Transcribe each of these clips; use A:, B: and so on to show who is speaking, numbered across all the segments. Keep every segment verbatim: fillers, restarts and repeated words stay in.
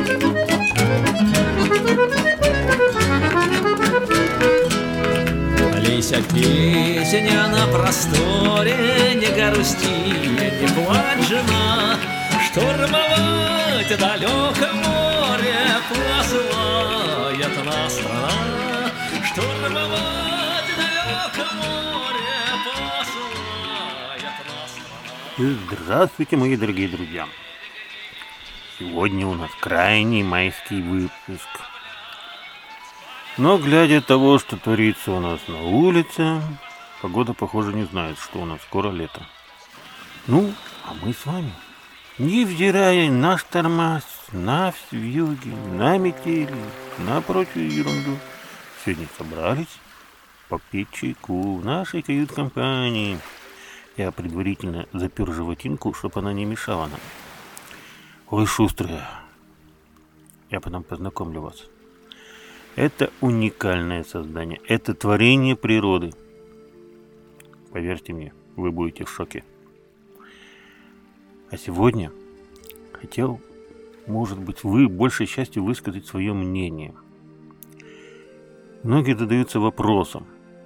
A: Лися, песня на просторе, не грусти, не плачь, жена. Штурмовать далеко море посылает нас страна. Штурмовать далеко море посылает нас страна.
B: Здравствуйте, мои дорогие друзья! Сегодня у нас крайний майский выпуск. Но глядя того, что творится у нас на улице, погода, похоже, не знает, что у нас скоро лето. Ну, а мы с вами, невзирая на шторма, на вьюги, на метели, на прочую ерунду, сегодня собрались попить чайку в нашей кают-компании. Я предварительно запер животинку, чтобы она не мешала нам. Ой, шустрая, я потом познакомлю вас. Это уникальное создание, это творение природы. Поверьте мне, вы будете в шоке. А сегодня хотел, может быть, вы большей частью высказать свое мнение. Многие задаются вопросом,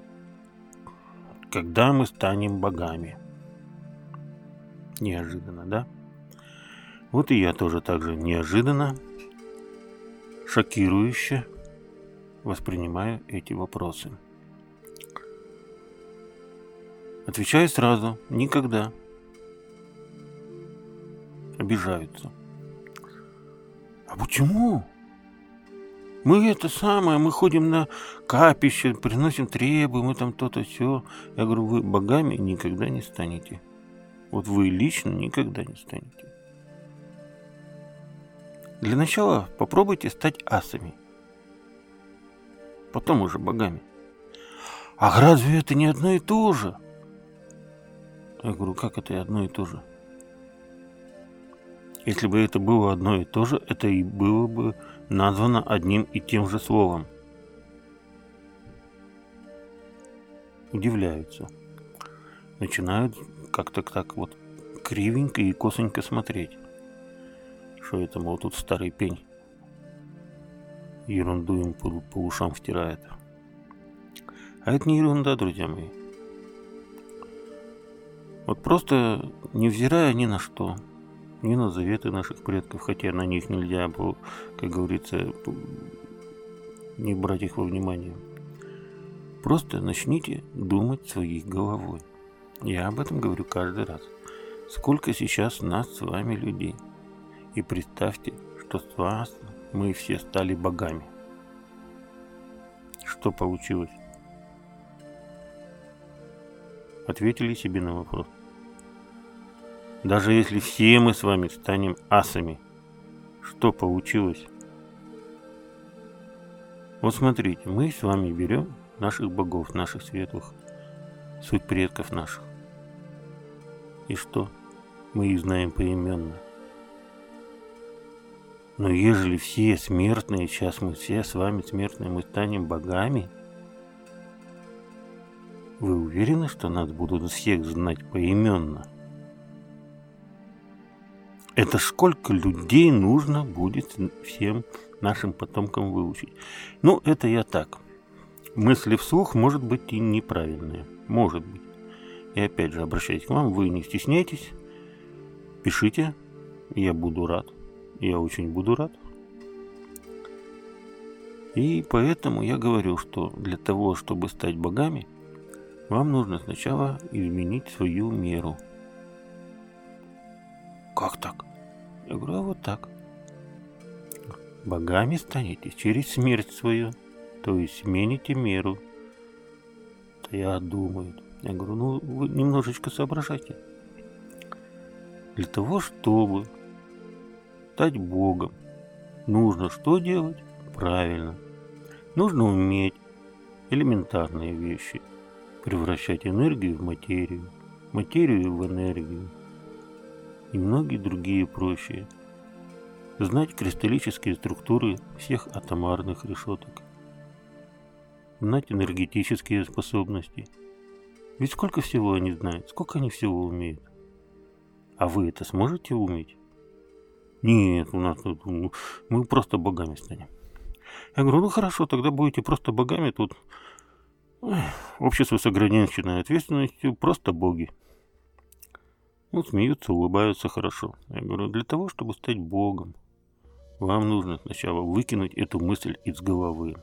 B: когда мы станем богами? Неожиданно, да? Вот и я тоже так же неожиданно, шокирующе воспринимаю эти вопросы. Отвечаю сразу: никогда. Обижаются. А почему? Мы это самое, мы ходим на капище, приносим требы, мы там то-то все. Я говорю, вы богами никогда не станете. Вот вы лично никогда не станете. Для начала попробуйте стать асами. Потом уже богами. А разве это не одно и то же? Я говорю, как это одно и то же? Если бы это было одно и то же, это и было бы названо одним и тем же словом. Удивляются. Начинают как-то так вот кривенько и косонько смотреть. Что это, мол, тут старый пень ерунду им по, по ушам втирает. А это не ерунда, друзья мои. Вот просто невзирая ни на что, ни на заветы наших предков, хотя на них нельзя было, как говорится, не брать их во внимание. Просто начните думать своей головой. Я об этом говорю каждый раз. Сколько сейчас нас с вами людей. И представьте, что с вас мы все стали богами. Что получилось? Ответили себе на вопрос. Даже если все мы с вами станем асами, что получилось? Вот смотрите, мы с вами берем наших богов, наших светлых, суть предков наших. И что? Мы их знаем поименно. Но ежели все смертные, сейчас мы все с вами смертные, мы станем богами, вы уверены, что нас будут всех знать поименно? Это сколько людей нужно будет всем нашим потомкам выучить? Ну, это я так. Мысли вслух, может быть, и неправильные. Может быть. И опять же, обращаюсь к вам, вы не стесняйтесь, пишите, я буду рад. Я очень буду рад. И поэтому я говорю, что для того, чтобы стать богами, вам нужно сначала изменить свою меру. Как так? Я говорю, а вот так. Богами станете через смерть свою, то есть смените меру. Да я думаю. Я говорю, ну вы немножечко соображайте. Для того, чтобы стать Богом, нужно что делать? Правильно. Нужно уметь элементарные вещи. Превращать энергию в материю, материю в энергию. И многие другие прочие. Знать кристаллические структуры всех атомарных решеток. Знать энергетические способности. Ведь сколько всего они знают, сколько они всего умеют. А вы это сможете уметь? Нет, у нас тут ну, мы просто богами станем. Я говорю, ну хорошо, тогда будете просто богами, тут ой, общество с ограниченной ответственностью, просто боги. Ну, смеются, улыбаются, хорошо. Я говорю, для того, чтобы стать богом, вам нужно сначала выкинуть эту мысль из головы.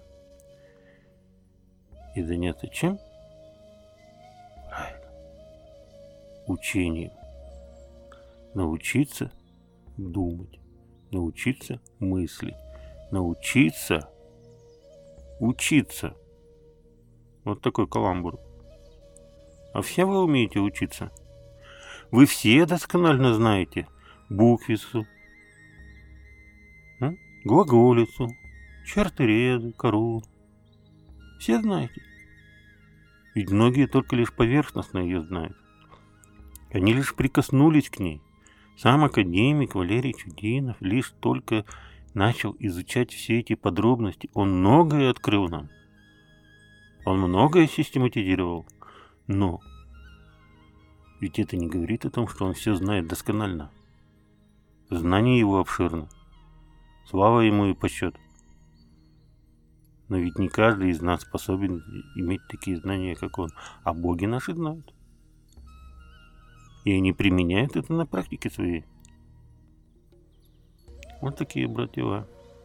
B: И заняться чем? Правильно. Учением. Научиться думать. Научиться мыслить. Научиться учиться. Вот такой каламбур. А все вы умеете учиться? Вы все досконально знаете буквицу, глаголицу, чертыреды, кору. Все знаете. Ведь многие только лишь поверхностно ее знают. Они лишь прикоснулись к ней. Сам академик Валерий Чудинов лишь только начал изучать все эти подробности. Он многое открыл нам. Он многое систематизировал. Но ведь это не говорит о том, что он все знает досконально. Знания его обширны. Слава ему и почет. Но ведь не каждый из нас способен иметь такие знания, как он. А боги наши знают. И они применяют это на практике своей. Вот такие, братья.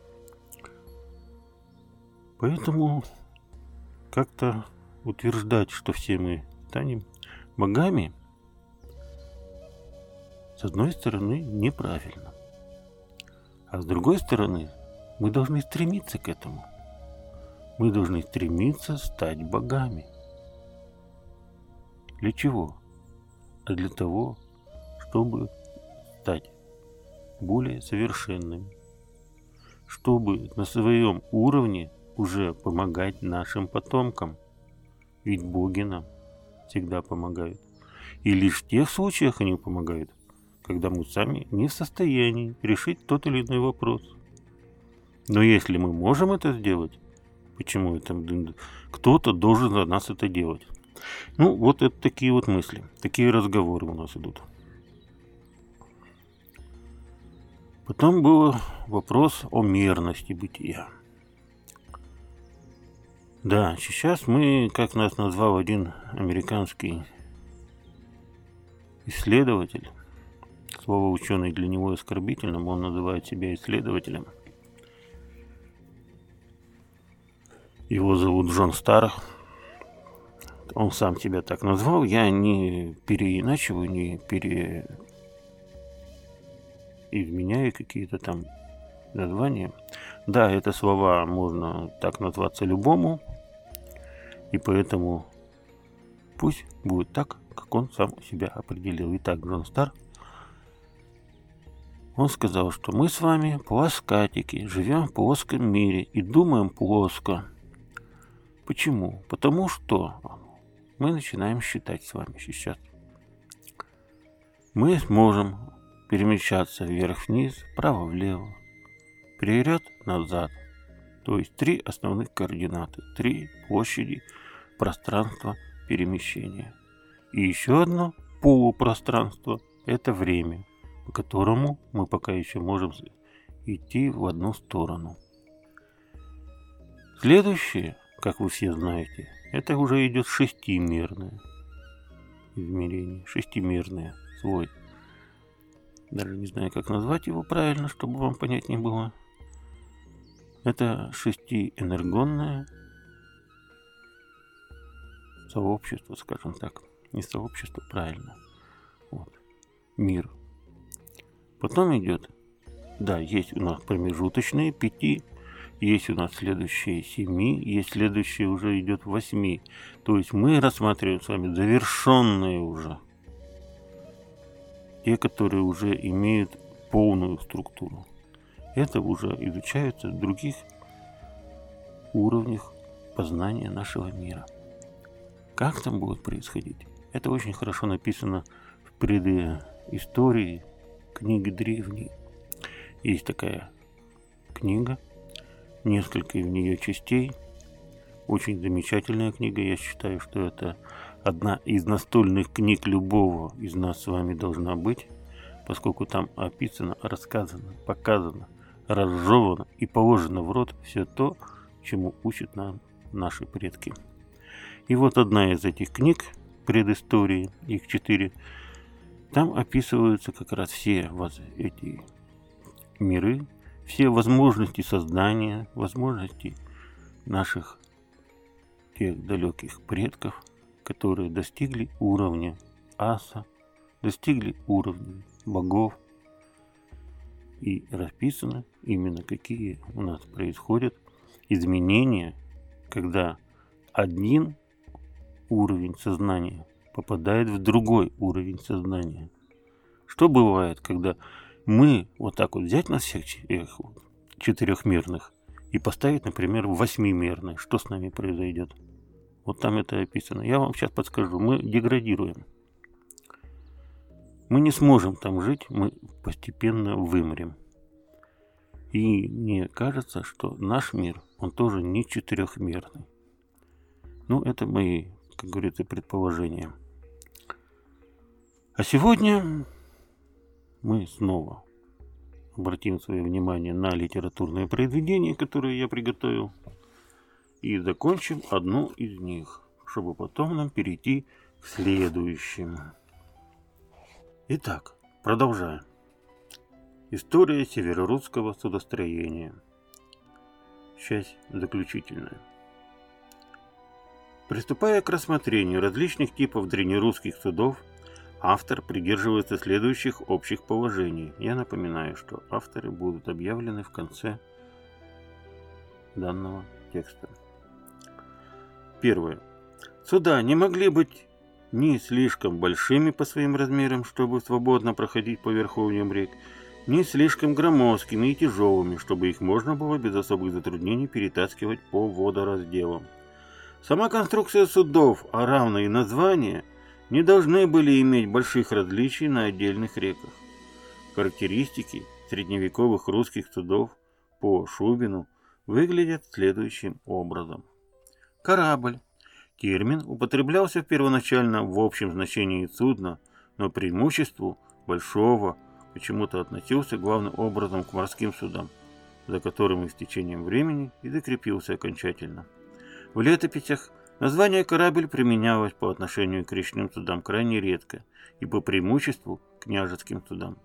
B: Поэтому как-то утверждать, что все мы станем богами, с одной стороны, неправильно. А с другой стороны, мы должны стремиться к этому. Мы должны стремиться стать богами. Для чего? А для того, чтобы стать более совершенными. Чтобы на своем уровне уже помогать нашим потомкам. Ведь боги нам всегда помогают. И лишь в тех случаях они помогают, когда мы сами не в состоянии решить тот или иной вопрос. Но если мы можем это сделать, почему это кто-то должен за нас это делать? Ну, вот это такие вот мысли, такие разговоры у нас идут. Потом был вопрос о мерности бытия. Да, сейчас мы, как нас назвал один американский исследователь, слово ученый для него оскорбительным, он называет себя исследователем. Его зовут Джон Старр. Он сам себя так назвал. Я не переиначиваю, не переизменяю какие-то там названия. Да, это слова можно так назваться любому. И поэтому пусть будет так, как он сам себя определил. Итак, Джон Старр. Он сказал, что мы с вами плоскатики, живем в плоском мире и думаем плоско. Почему? Потому что мы начинаем считать с вами сейчас. Мы сможем перемещаться вверх-вниз, вправо-влево, вперед-назад. То есть три основных координаты, три площади пространства перемещения. И еще одно полупространство – это время, по которому мы пока еще можем идти в одну сторону. Следующее, как вы все знаете, это уже идет шестимерное измерение, шестимерное слой. Даже не знаю, как назвать его правильно, чтобы вам понятнее было. Это шестиэнергонное сообщество, скажем так. Не сообщество, правильно. Вот. Мир. Потом идет, да, есть у нас промежуточные пяти, есть у нас следующие семи, есть следующие уже идет восьми. То есть мы рассматриваем с вами завершенные уже. Те, которые уже имеют полную структуру. Это уже изучается в других уровнях познания нашего мира. Как там будет происходить? Это очень хорошо написано в предыстории книги древней. Есть такая книга, несколько в нее частей. Очень замечательная книга. Я считаю, что это одна из настольных книг любого из нас с вами должна быть. поскольку там описано, рассказано, показано, разжевано и положено в рот все то, чему учат нам наши предки. И вот одна из этих книг, предыстории, их четыре, там описываются как раз все вот эти миры, все возможности создания, возможности наших тех далеких предков, которые достигли уровня аса, достигли уровня богов. И расписано именно какие у нас происходят изменения, когда один уровень сознания попадает в другой уровень сознания. Что бывает, когда мы вот так вот взять нас всех четырехмерных и поставить, например, в восьмимерный, что с нами произойдет? Вот там это описано. Я вам сейчас подскажу. Мы деградируем. Мы не сможем там жить, мы постепенно вымрем. И мне кажется, что наш мир, он тоже не четырехмерный. Ну, это мои, как говорится, предположения. А сегодня мы снова обратим свое внимание на литературные произведения, которые я приготовил, и закончим одну из них, чтобы потом нам перейти к следующим. Итак, продолжаем. История северорусского судостроения. Часть заключительная. Приступая к рассмотрению различных типов древнерусских судов, автор придерживается следующих общих положений. Я напоминаю, что авторы будут объявлены в конце данного текста. Первое. Суда не могли быть ни слишком большими по своим размерам, чтобы свободно проходить по верховьям рек, ни слишком громоздкими и тяжелыми, чтобы их можно было без особых затруднений перетаскивать по водоразделам. Сама конструкция судов, а равно и названия, не должны были иметь больших различий на отдельных реках. Характеристики средневековых русских судов по Шубину выглядят следующим образом. Корабль. Термин употреблялся первоначально в общем значении судна, но преимуществу большого почему-то относился главным образом к морским судам, за которым и с течением времени и закрепился окончательно. В летописях название «корабль» применялось по отношению к речным судам крайне редко и по преимуществу к княжеским судам.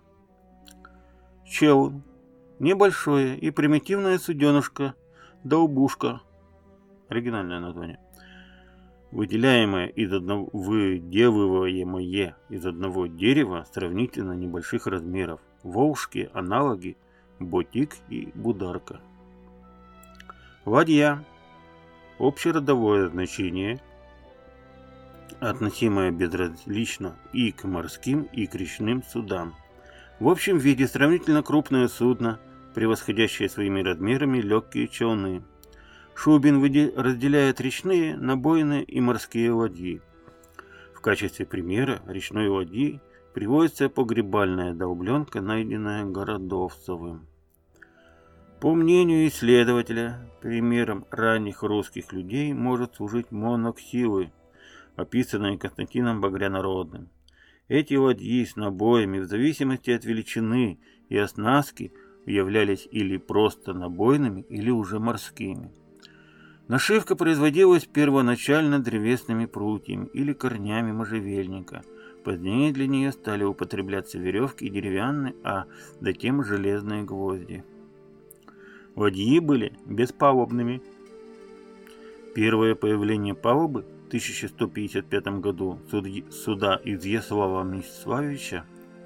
B: Челн – небольшое и примитивное суденышко, долбушка, оригинальное название, выделяемое из одного, выделываемое из одного дерева сравнительно небольших размеров, волжские аналоги ботик и бударка. Ладья. Общеродовое значение, относимое безразлично и к морским, и к речным судам. В общем виде сравнительно крупное судно, превосходящее своими размерами легкие челны. Шубин разделяет речные, набойные и морские ладьи. В качестве примера речной ладьи приводится погребальная долбленка, найденная Городовцевым. По мнению исследователя, примером ранних русских людей может служить моноксилы, описанные Константином Багрянародным. Эти ладьи с набоями в зависимости от величины и оснастки являлись или просто набойными, или уже морскими. Нашивка производилась первоначально древесными прутьями или корнями можжевельника. Позднее для нее стали употребляться веревки и деревянные, а затем железные гвозди. Ладьи были беспалубными. Первое появление палубы в тысяча сто пятьдесят пятом году суда Изъяслава Мстиславича.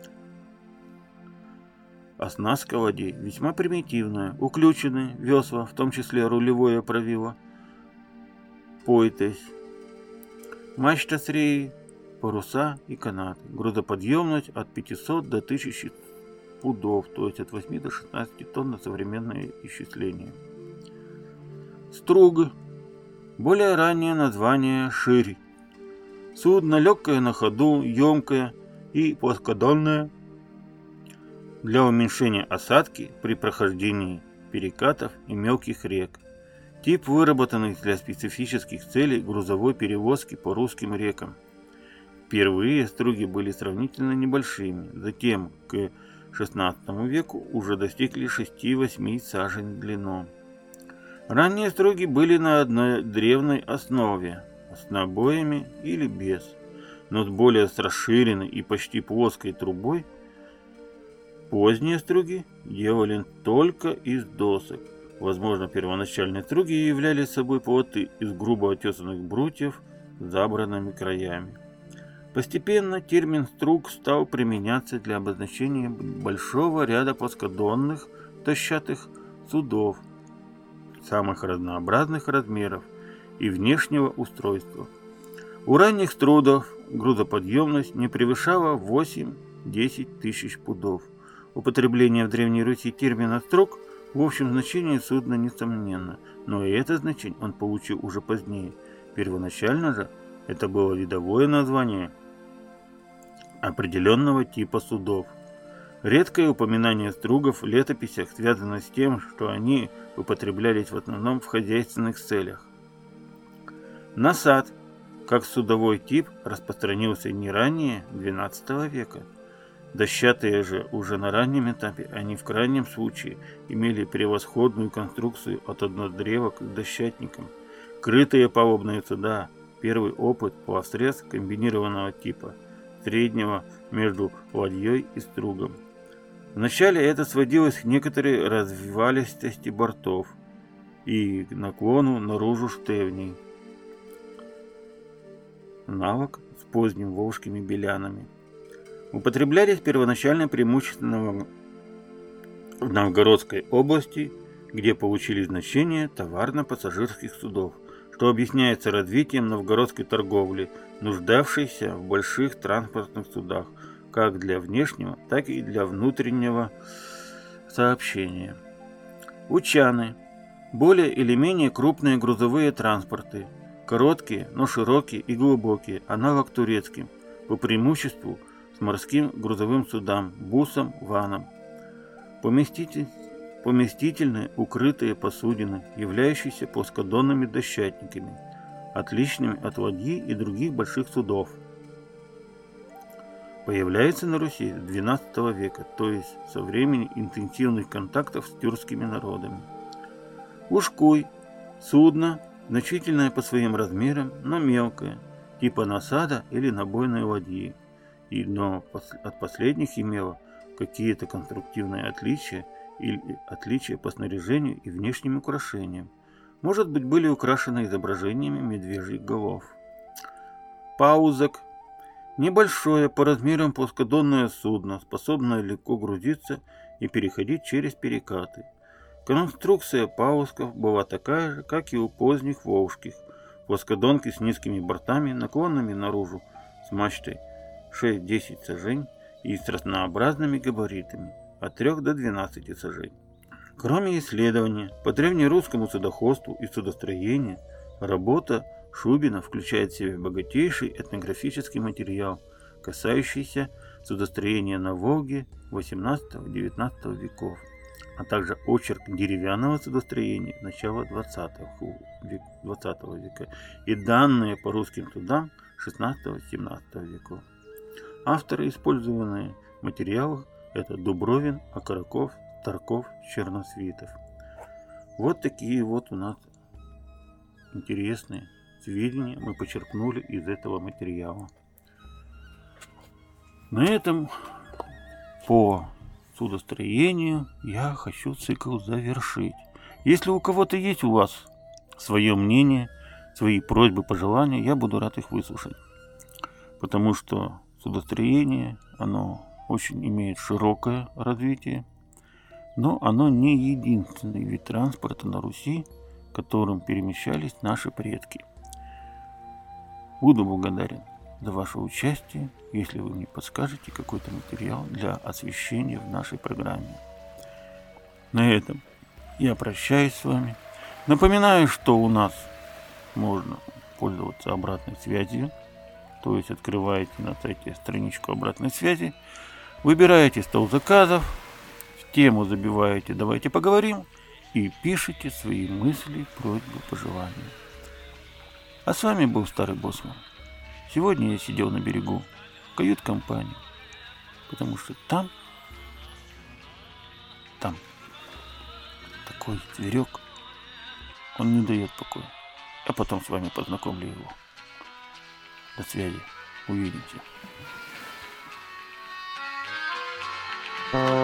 B: Оснастка ладей весьма примитивная, уключены весла, в том числе рулевое правило, пойтесь, мачта с реей, паруса и канаты, грузоподъемность от пятисот до тысячи пудов, то есть от восьми до шестнадцати тонн на современное исчисление. Струг. Более раннее название ширь. Судно легкое на ходу, емкое и плоскодонное для уменьшения осадки при прохождении перекатов и мелких рек. Тип, выработанный для специфических целей грузовой перевозки по русским рекам. Впервые струги были сравнительно небольшими, затем к шестнадцатому веку уже достигли шести-восьми сажен в длину. Ранние струги были на одной древней основе, с набоями или без, но с более расширенной и почти плоской трубой. Поздние струги делали только из досок. Возможно, первоначальные струги являли собой плоты из грубо отесанных брусьев с забранными краями. Постепенно термин «струг» стал применяться для обозначения большого ряда плоскодонных дощатых судов самых разнообразных размеров и внешнего устройства. У ранних струдов грузоподъемность не превышала восемь-десять тысяч пудов. Употребление в Древней Руси термина «струг» в общем значении судна несомненно, но и это значение он получил уже позднее. Первоначально же это было видовое название определенного типа судов. Редкое упоминание стругов в летописях связано с тем, что они употреблялись в основном в хозяйственных целях. Насад, как судовой тип, распространился не ранее двенадцатого века. Дощатые же уже на раннем этапе, они в крайнем случае имели превосходную конструкцию от однодрева к дощатникам. Крытые палубные суда – первый опыт плавсредств комбинированного типа, среднего между ладьей и стругом. Вначале это сводилось к некоторой развивалистости бортов и к наклону наружу штевней. Навык с поздним волжскими белянами. Употреблялись первоначально преимущественно в Новгородской области, где получили значение товарно-пассажирских судов, что объясняется развитием новгородской торговли, нуждавшейся в больших транспортных судах, как для внешнего, так и для внутреннего сообщения. Учаны – более или менее крупные грузовые транспорты, короткие, но широкие и глубокие, аналог турецким, по преимуществу с морским грузовым судам, бусом, ваном. Поместитель, поместительные укрытые посудины, являющиеся плоскодонными дощатниками, отличными от ладьи и других больших судов. Появляется на Руси с двенадцатого века, то есть со времени интенсивных контактов с тюркскими народами. Ушкуй – судно, значительное по своим размерам, но мелкое, типа насада или набойной ладьи, и но от последних имело какие-то конструктивные отличия или отличия по снаряжению и внешним украшениям. Может быть, были украшены изображениями медвежьих голов. Паузок – небольшое по размерам плоскодонное судно, способное легко грузиться и переходить через перекаты. Конструкция паусков была такая же, как и у поздних волжских. Плоскодонки с низкими бортами, наклонными наружу, с мачтой шесть-десять сажень и с разнообразными габаритами от трёх до двенадцати сажень. Кроме исследования по древнерусскому судоходству и судостроению, работа Шубина включает в себя богатейший этнографический материал, касающийся судостроения на Волге восемнадцатого-девятнадцатого веков, а также очерк деревянного судостроения начала двадцатого века и данные по русским судам шестнадцатого-семнадцатого веков. Авторы использованные материалы – это Дубровин, Окороков, Тарков, Черносвитов. Вот такие вот у нас интересные сведения мы почерпнули из этого материала. На этом по судостроению я хочу цикл завершить. Если у кого-то есть у вас свое мнение, свои просьбы, пожелания, я буду рад их выслушать. Потому что судостроение, оно очень имеет широкое развитие, но оно не единственный вид транспорта на Руси, которым перемещались наши предки. Буду благодарен за ваше участие, если вы мне подскажете какой-то материал для освещения в нашей программе. На этом я прощаюсь с вами. Напоминаю, что у нас можно пользоваться обратной связью, то есть открываете на сайте страничку обратной связи, выбираете стол заказов, в тему забиваете «Давайте поговорим» и пишите свои мысли, просьбы, пожелания. А с вами был Старый Боссман.
C: Сегодня я сидел на берегу, в кают-компании, потому что там, там такой зверек, он не дает покоя. Я потом с вами познакомлю его. До связи. Увидимся.